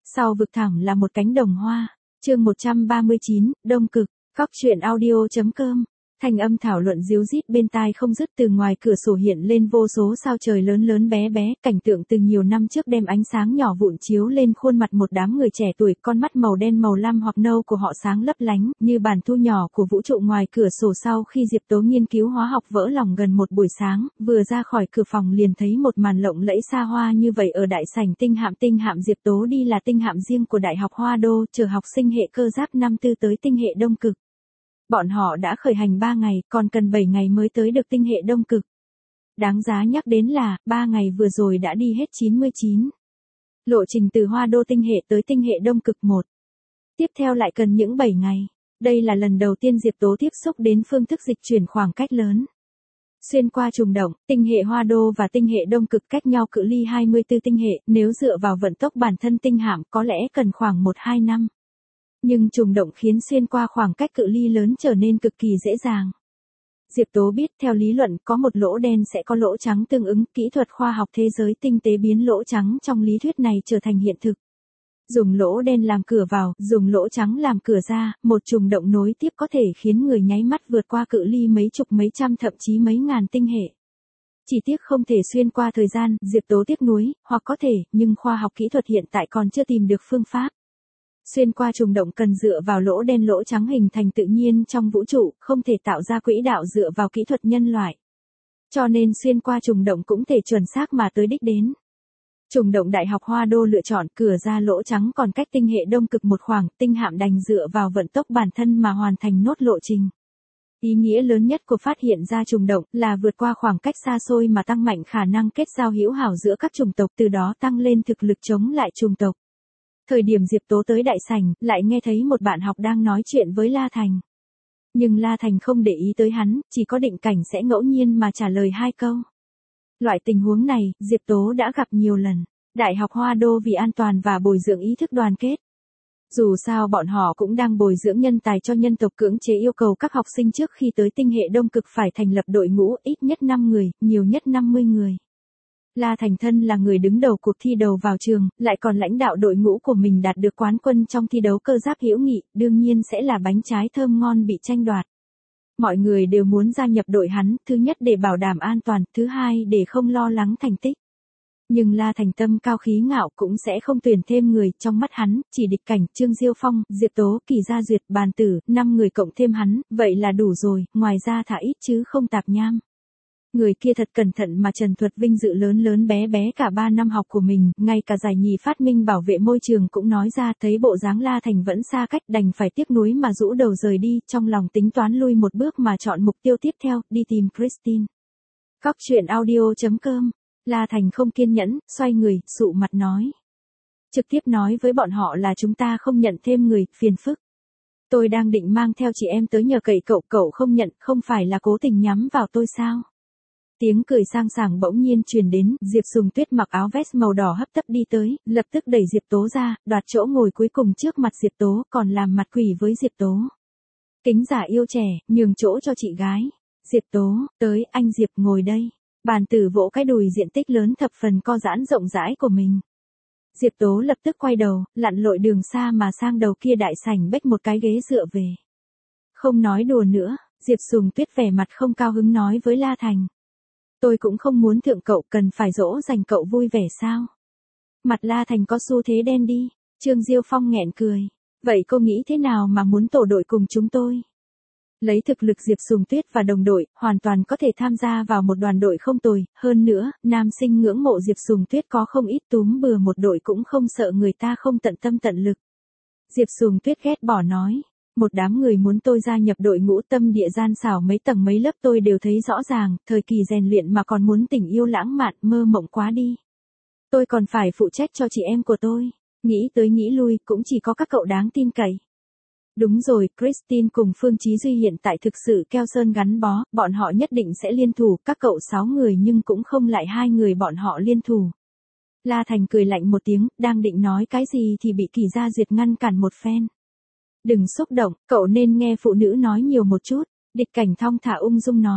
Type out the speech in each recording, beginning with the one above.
Sau vực thẳm là một cánh đồng hoa. Chương 139, Đông Cực. Góc truyện audio.com. Thanh âm thảo luận ríu rít bên tai không dứt, từ ngoài cửa sổ hiện lên vô số sao trời lớn lớn bé bé, cảnh tượng từ nhiều năm trước đem ánh sáng nhỏ vụn chiếu lên khuôn mặt một đám người trẻ tuổi, con mắt màu đen màu lam hoặc nâu của họ sáng lấp lánh, như bàn thu nhỏ của vũ trụ ngoài cửa sổ. Sau khi Diệp Tố nghiên cứu hóa học vỡ lòng gần một buổi sáng, vừa ra khỏi cửa phòng liền thấy một màn lộng lẫy xa hoa như vậy ở đại sảnh tinh hạm. Tinh hạm Diệp Tố đi là tinh hạm riêng của Đại học Hoa Đô, chở học sinh hệ cơ giáp năm tư tới tinh hệ Đông Cực. Bọn họ đã khởi hành 3 ngày, còn cần 7 ngày mới tới được tinh hệ Đông Cực. Đáng giá nhắc đến là, 3 ngày vừa rồi đã đi hết 99. Lộ trình từ Hoa Đô tinh hệ tới tinh hệ Đông Cực 1. Tiếp theo lại cần những 7 ngày. Đây là lần đầu tiên Diệp Tố tiếp xúc đến phương thức dịch chuyển khoảng cách lớn. Xuyên qua trùng động, tinh hệ Hoa Đô và tinh hệ Đông Cực cách nhau cự ly 24 tinh hệ, nếu dựa vào vận tốc bản thân tinh hạm có lẽ cần khoảng 1-2 năm. Nhưng trùng động khiến xuyên qua khoảng cách cự ly lớn trở nên cực kỳ dễ dàng. Diệp Tố biết theo lý luận có một lỗ đen sẽ có lỗ trắng tương ứng, kỹ thuật khoa học thế giới tinh tế biến lỗ trắng trong lý thuyết này trở thành hiện thực. Dùng lỗ đen làm cửa vào, dùng lỗ trắng làm cửa ra, một trùng động nối tiếp có thể khiến người nháy mắt vượt qua cự ly mấy chục mấy trăm thậm chí mấy ngàn tinh hệ. Chỉ tiếc không thể xuyên qua thời gian, Diệp Tố tiếc nuối, hoặc có thể, nhưng khoa học kỹ thuật hiện tại còn chưa tìm được phương pháp. Xuyên qua trùng động cần dựa vào lỗ đen lỗ trắng hình thành tự nhiên trong vũ trụ, không thể tạo ra quỹ đạo dựa vào kỹ thuật nhân loại. Cho nên xuyên qua trùng động cũng thể chuẩn xác mà tới đích đến. Trùng động Đại học Hoa Đô lựa chọn cửa ra lỗ trắng còn cách tinh hệ Đông Cực một khoảng, tinh hạm đành dựa vào vận tốc bản thân mà hoàn thành nốt lộ trình. Ý nghĩa lớn nhất của phát hiện ra trùng động là vượt qua khoảng cách xa xôi mà tăng mạnh khả năng kết giao hữu hảo giữa các chủng tộc, từ đó tăng lên thực lực chống lại chủng tộc. Thời điểm Diệp Tố tới đại sảnh, lại nghe thấy một bạn học đang nói chuyện với La Thành. Nhưng La Thành không để ý tới hắn, chỉ có Định Cảnh sẽ ngẫu nhiên mà trả lời 2 câu. Loại tình huống này, Diệp Tố đã gặp nhiều lần. Đại học Hoa Đô vì an toàn và bồi dưỡng ý thức đoàn kết. Dù sao bọn họ cũng đang bồi dưỡng nhân tài cho nhân tộc, cưỡng chế yêu cầu các học sinh trước khi tới tinh hệ Đông Cực phải thành lập đội ngũ ít nhất 5 người, nhiều nhất 50 người. La Thành thân là người đứng đầu cuộc thi đầu vào trường, lại còn lãnh đạo đội ngũ của mình đạt được quán quân trong thi đấu cơ giáp hữu nghị, đương nhiên sẽ là bánh trái thơm ngon bị tranh đoạt. Mọi người đều muốn gia nhập đội hắn, thứ nhất để bảo đảm an toàn, thứ hai để không lo lắng thành tích. Nhưng La Thành tâm cao khí ngạo cũng sẽ không tuyển thêm người, trong mắt hắn, chỉ Địch Cảnh, Trương Diêu Phong, Diệp Tố, Kỳ Gia Duyệt, Bàn Tử, 5 người cộng thêm hắn, vậy là đủ rồi, ngoài ra thả ít chứ không tạp nham. Người kia thật cẩn thận mà trần thuật vinh dự lớn lớn bé bé cả 3 năm học của mình, ngay cả giải nhì phát minh bảo vệ môi trường cũng nói ra, thấy bộ dáng La Thành vẫn xa cách đành phải tiếc nuối mà rũ đầu rời đi, trong lòng tính toán lui một bước mà chọn mục tiêu tiếp theo, đi tìm Christine. Góc truyện audio.com. La Thành không kiên nhẫn, xoay người, sụ mặt nói. Trực tiếp nói với bọn họ là chúng ta không nhận thêm người, phiền phức. Tôi đang định mang theo chị em tới nhờ cậy cậu, cậu không nhận, không phải là cố tình nhắm vào tôi sao? Tiếng cười sang sảng bỗng nhiên truyền đến, Diệp Sùng Tuyết mặc áo vest màu đỏ hấp tấp đi tới, lập tức đẩy Diệp Tố ra, đoạt chỗ ngồi cuối cùng trước mặt Diệp Tố, còn làm mặt quỷ với Diệp Tố. Kính giả yêu trẻ, nhường chỗ cho chị gái. Diệp Tố, tới, anh Diệp ngồi đây. Bàn Tử vỗ cái đùi diện tích lớn thập phần co giãn rộng rãi của mình. Diệp Tố lập tức quay đầu, lặn lội đường xa mà sang đầu kia đại sảnh bếch một cái ghế dựa về. Không nói đùa nữa, Diệp Sùng Tuyết vẻ mặt không cao hứng nói với La Thành. Tôi cũng không muốn thượng cậu, cần phải dỗ dành cậu vui vẻ sao? Mặt La Thành có xu thế đen đi. Trương Diêu Phong nghẹn cười. Vậy cô nghĩ thế nào mà muốn tổ đội cùng chúng tôi? Lấy thực lực Diệp Sùng Tuyết và đồng đội, hoàn toàn có thể tham gia vào một đoàn đội không tồi. Hơn nữa, nam sinh ngưỡng mộ Diệp Sùng Tuyết có không ít, túm bừa một đội cũng không sợ người ta không tận tâm tận lực. Diệp Sùng Tuyết ghét bỏ nói. Một đám người muốn tôi gia nhập đội ngũ, tâm địa gian xảo mấy tầng mấy lớp tôi đều thấy rõ ràng, thời kỳ rèn luyện mà còn muốn tình yêu lãng mạn, mơ mộng quá đi. Tôi còn phải phụ trách cho chị em của tôi, nghĩ tới nghĩ lui, cũng chỉ có các cậu đáng tin cậy. Đúng rồi, Christine cùng Phương Chí Duy hiện tại thực sự keo sơn gắn bó, bọn họ nhất định sẽ liên thủ, các cậu 6 người nhưng cũng không lại 2 người bọn họ liên thủ. La Thành cười lạnh một tiếng, đang định nói cái gì thì bị Kỳ Gia Duyệt ngăn cản một phen. Đừng xúc động, cậu nên nghe phụ nữ nói nhiều một chút. Địch Cảnh thong thả ung dung nói.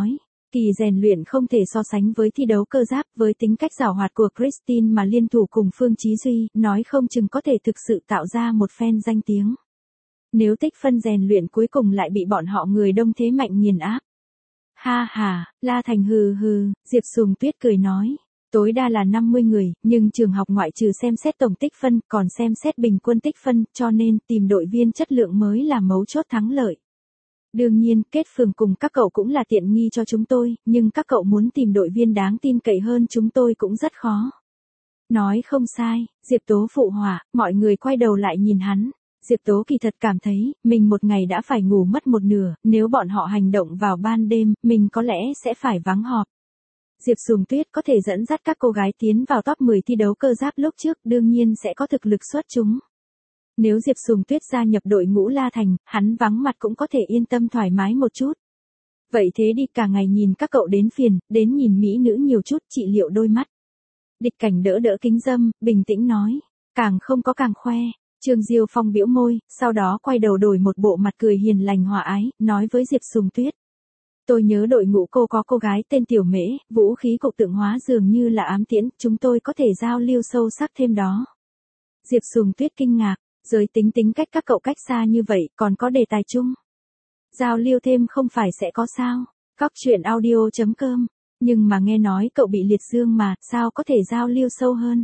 Kỳ rèn luyện không thể so sánh với thi đấu cơ giáp, với tính cách giàu hoạt của Christine mà liên thủ cùng Phương Chí Duy, nói không chừng có thể thực sự tạo ra một phen danh tiếng. Nếu tích phân rèn luyện cuối cùng lại bị bọn họ người đông thế mạnh nghiền áp. Ha ha, La Thành hừ hừ, Diệp Sùng Tuyết cười nói. Tối đa là 50 người, nhưng trường học ngoại trừ xem xét tổng tích phân, còn xem xét bình quân tích phân, cho nên tìm đội viên chất lượng mới là mấu chốt thắng lợi. Đương nhiên, kết phường cùng các cậu cũng là tiện nghi cho chúng tôi, nhưng các cậu muốn tìm đội viên đáng tin cậy hơn chúng tôi cũng rất khó. Nói không sai, Diệp Tố phụ họa, mọi người quay đầu lại nhìn hắn. Diệp Tố kỳ thật cảm thấy, mình một ngày đã phải ngủ mất một nửa, nếu bọn họ hành động vào ban đêm, mình có lẽ sẽ phải vắng họp. Diệp Sùng Tuyết có thể dẫn dắt các cô gái tiến vào top 10 thi đấu cơ giáp lúc trước, đương nhiên sẽ có thực lực xuất chúng. Nếu Diệp Sùng Tuyết gia nhập đội ngũ La Thành, hắn vắng mặt cũng có thể yên tâm thoải mái một chút. Vậy thế đi, cả ngày nhìn các cậu đến phiền, đến nhìn mỹ nữ nhiều chút, trị liệu đôi mắt. Địch Cảnh đỡ đỡ kính dâm, bình tĩnh nói, càng không có càng khoe. Trương Diêu Phong bĩu môi, sau đó quay đầu đổi một bộ mặt cười hiền lành hòa ái, nói với Diệp Sùng Tuyết. Tôi nhớ đội ngũ cô có cô gái tên Tiểu Mễ, vũ khí cục tượng hóa dường như là ám tiễn, chúng tôi có thể giao lưu sâu sắc thêm đó. Diệp Sùng Tuyết kinh ngạc, giới tính cách các cậu cách xa như vậy, còn có đề tài chung. Giao lưu thêm không phải sẽ có sao, Cóc truyện audio.com, nhưng mà nghe nói cậu bị liệt dương mà, sao có thể giao lưu sâu hơn.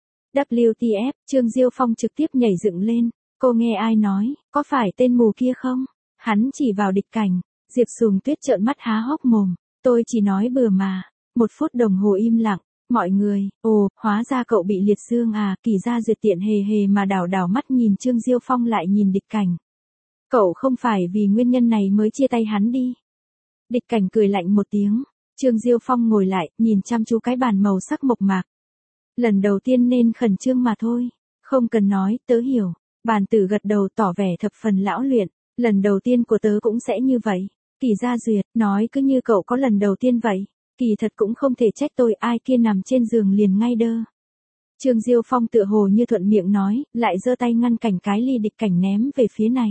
WTF, Trương Diêu Phong trực tiếp nhảy dựng lên, cô nghe ai nói, có phải tên mù kia không? Hắn chỉ vào Địch Cảnh, Diệp Sùng Tuyết trợn mắt há hốc mồm, tôi chỉ nói bừa mà. 1 phút đồng hồ im lặng, mọi người, ồ, hóa ra cậu bị liệt dương à, Kỳ Gia Duyệt tiện hề hề mà đảo mắt nhìn Trương Diêu Phong lại nhìn Địch Cảnh. Cậu không phải vì nguyên nhân này mới chia tay hắn đi. Địch Cảnh cười lạnh một tiếng, Trương Diêu Phong ngồi lại, nhìn chăm chú cái bàn màu sắc mộc mạc. Lần đầu tiên nên khẩn trương mà thôi, không cần nói, tớ hiểu. Bàn tử gật đầu tỏ vẻ thập phần lão luyện, lần đầu tiên của tớ cũng sẽ như vậy. Kỳ Gia Duyệt, nói cứ như cậu có lần đầu tiên vậy, kỳ thật cũng không thể trách tôi, ai kia nằm trên giường liền ngay đơ. Trương Diêu Phong tựa hồ như thuận miệng nói, lại giơ tay ngăn cản cái ly Địch Cảnh ném về phía này.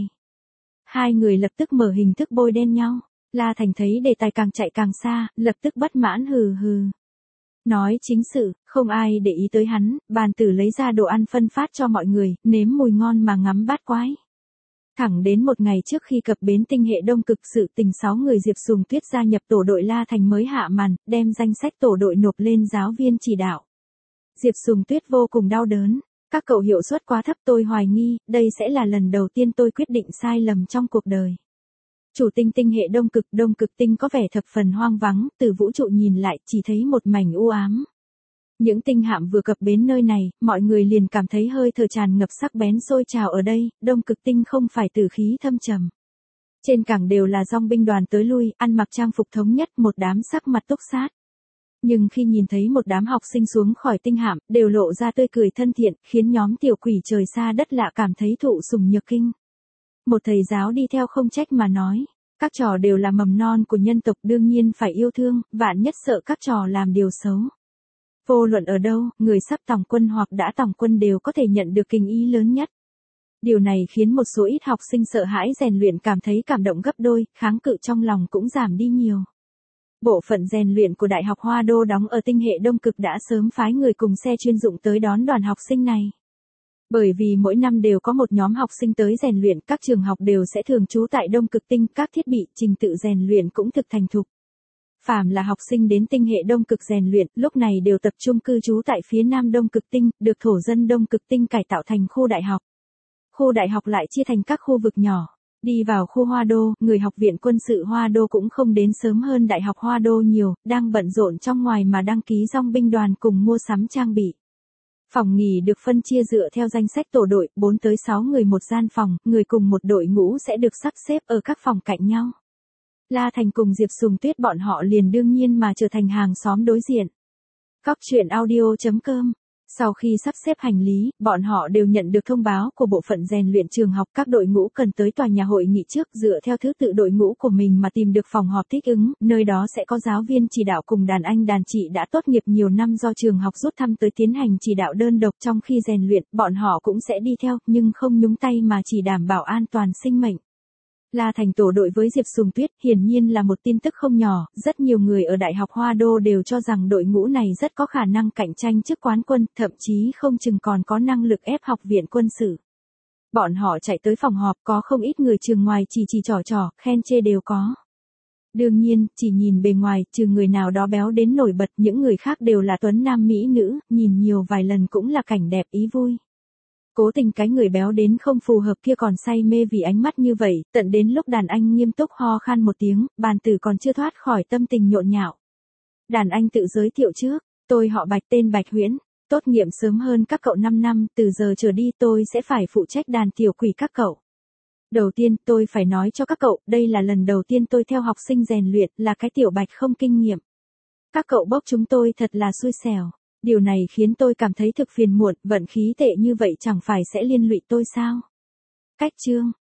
Hai người lập tức mở hình thức bôi đen nhau, La Thành thấy đề tài càng chạy càng xa, lập tức bất mãn hừ hừ. Nói chính sự, không ai để ý tới hắn, bàn tử lấy ra đồ ăn phân phát cho mọi người, nếm mùi ngon mà ngắm bát quái. Thẳng đến một ngày trước khi cập bến tinh hệ đông cực, sự tình 6 người Diệp Sùng Tuyết gia nhập tổ đội La Thành mới hạ màn, đem danh sách tổ đội nộp lên giáo viên chỉ đạo. Diệp Sùng Tuyết vô cùng đau đớn, các cậu hiệu suất quá thấp, tôi hoài nghi, đây sẽ là lần đầu tiên tôi quyết định sai lầm trong cuộc đời. Chủ tinh hệ đông cực tinh có vẻ thập phần hoang vắng, từ vũ trụ nhìn lại chỉ thấy một mảnh u ám. Những tinh hạm vừa cập bến nơi này, mọi người liền cảm thấy hơi thở tràn ngập sắc bén sôi trào ở đây, đông cực tinh không phải tử khí thâm trầm. Trên cảng đều là dòng binh đoàn tới lui, ăn mặc trang phục thống nhất, một đám sắc mặt túc sát. Nhưng khi nhìn thấy một đám học sinh xuống khỏi tinh hạm, đều lộ ra tươi cười thân thiện, khiến nhóm tiểu quỷ trời xa đất lạ cảm thấy thụ sủng nhược kinh. Một thầy giáo đi theo không trách mà nói, các trò đều là mầm non của nhân tộc, đương nhiên phải yêu thương, vạn nhất sợ các trò làm điều xấu. Vô luận ở đâu, người sắp tòng quân hoặc đã tòng quân đều có thể nhận được kinh ý lớn nhất. Điều này khiến một số ít học sinh sợ hãi rèn luyện cảm thấy cảm động gấp đôi, kháng cự trong lòng cũng giảm đi nhiều. Bộ phận rèn luyện của Đại học Hoa Đô đóng ở tinh hệ đông cực đã sớm phái người cùng xe chuyên dụng tới đón đoàn học sinh này. Bởi vì mỗi năm đều có một nhóm học sinh tới rèn luyện, các trường học đều sẽ thường trú tại đông cực tinh, các thiết bị, trình tự rèn luyện cũng thực thành thục. Phàm là học sinh đến tinh hệ đông cực rèn luyện, lúc này đều tập trung cư trú tại phía nam đông cực tinh, được thổ dân đông cực tinh cải tạo thành khu đại học. Khu đại học lại chia thành các khu vực nhỏ. Đi vào khu Hoa Đô, người học viện quân sự Hoa Đô cũng không đến sớm hơn Đại học Hoa Đô nhiều, đang bận rộn trong ngoài mà đăng ký dòng binh đoàn cùng mua sắm trang bị. Phòng nghỉ được phân chia dựa theo danh sách tổ đội, 4 tới 6 người một gian phòng, người cùng một đội ngũ sẽ được sắp xếp ở các phòng cạnh nhau. La Thành cùng Diệp Sùng Tuyết bọn họ liền đương nhiên mà trở thành hàng xóm đối diện. Cóc truyện audio.com. Sau khi sắp xếp hành lý, bọn họ đều nhận được thông báo của bộ phận rèn luyện trường học, các đội ngũ cần tới tòa nhà hội nghị trước, dựa theo thứ tự đội ngũ của mình mà tìm được phòng họp thích ứng, nơi đó sẽ có giáo viên chỉ đạo cùng đàn anh đàn chị đã tốt nghiệp nhiều năm do trường học rút thăm tới tiến hành chỉ đạo đơn độc. Trong khi rèn luyện, bọn họ cũng sẽ đi theo, nhưng không nhúng tay mà chỉ đảm bảo an toàn sinh mệnh. La Thành tổ đội với Diệp Sùng Tuyết hiển nhiên là một tin tức không nhỏ, rất nhiều người ở Đại học Hoa Đô đều cho rằng đội ngũ này rất có khả năng cạnh tranh chức quán quân, thậm chí không chừng còn có năng lực ép học viện quân sự. Bọn họ chạy tới phòng họp có không ít người trường ngoài chỉ trò, khen chê đều có. Đương nhiên, chỉ nhìn bề ngoài, trừ người nào đó béo đến nổi bật, những người khác đều là tuấn nam mỹ nữ, nhìn nhiều vài lần cũng là cảnh đẹp ý vui. Cố tình cái người béo đến không phù hợp kia còn say mê vì ánh mắt như vậy, tận đến lúc đàn anh nghiêm túc ho khan một tiếng, bàn tử còn chưa thoát khỏi tâm tình nhộn nhạo. Đàn anh tự giới thiệu trước, tôi họ Bạch tên Bạch Huyễn, tốt nghiệp sớm hơn các cậu 5 năm, từ giờ trở đi tôi sẽ phải phụ trách đàn tiểu quỷ các cậu. Đầu tiên tôi phải nói cho các cậu, đây là lần đầu tiên tôi theo học sinh rèn luyện, là cái tiểu Bạch không kinh nghiệm. Các cậu bốc chúng tôi thật là xui xẻo. Điều này khiến tôi cảm thấy thực phiền muộn, vận khí tệ như vậy chẳng phải sẽ liên lụy tôi sao? Cách chương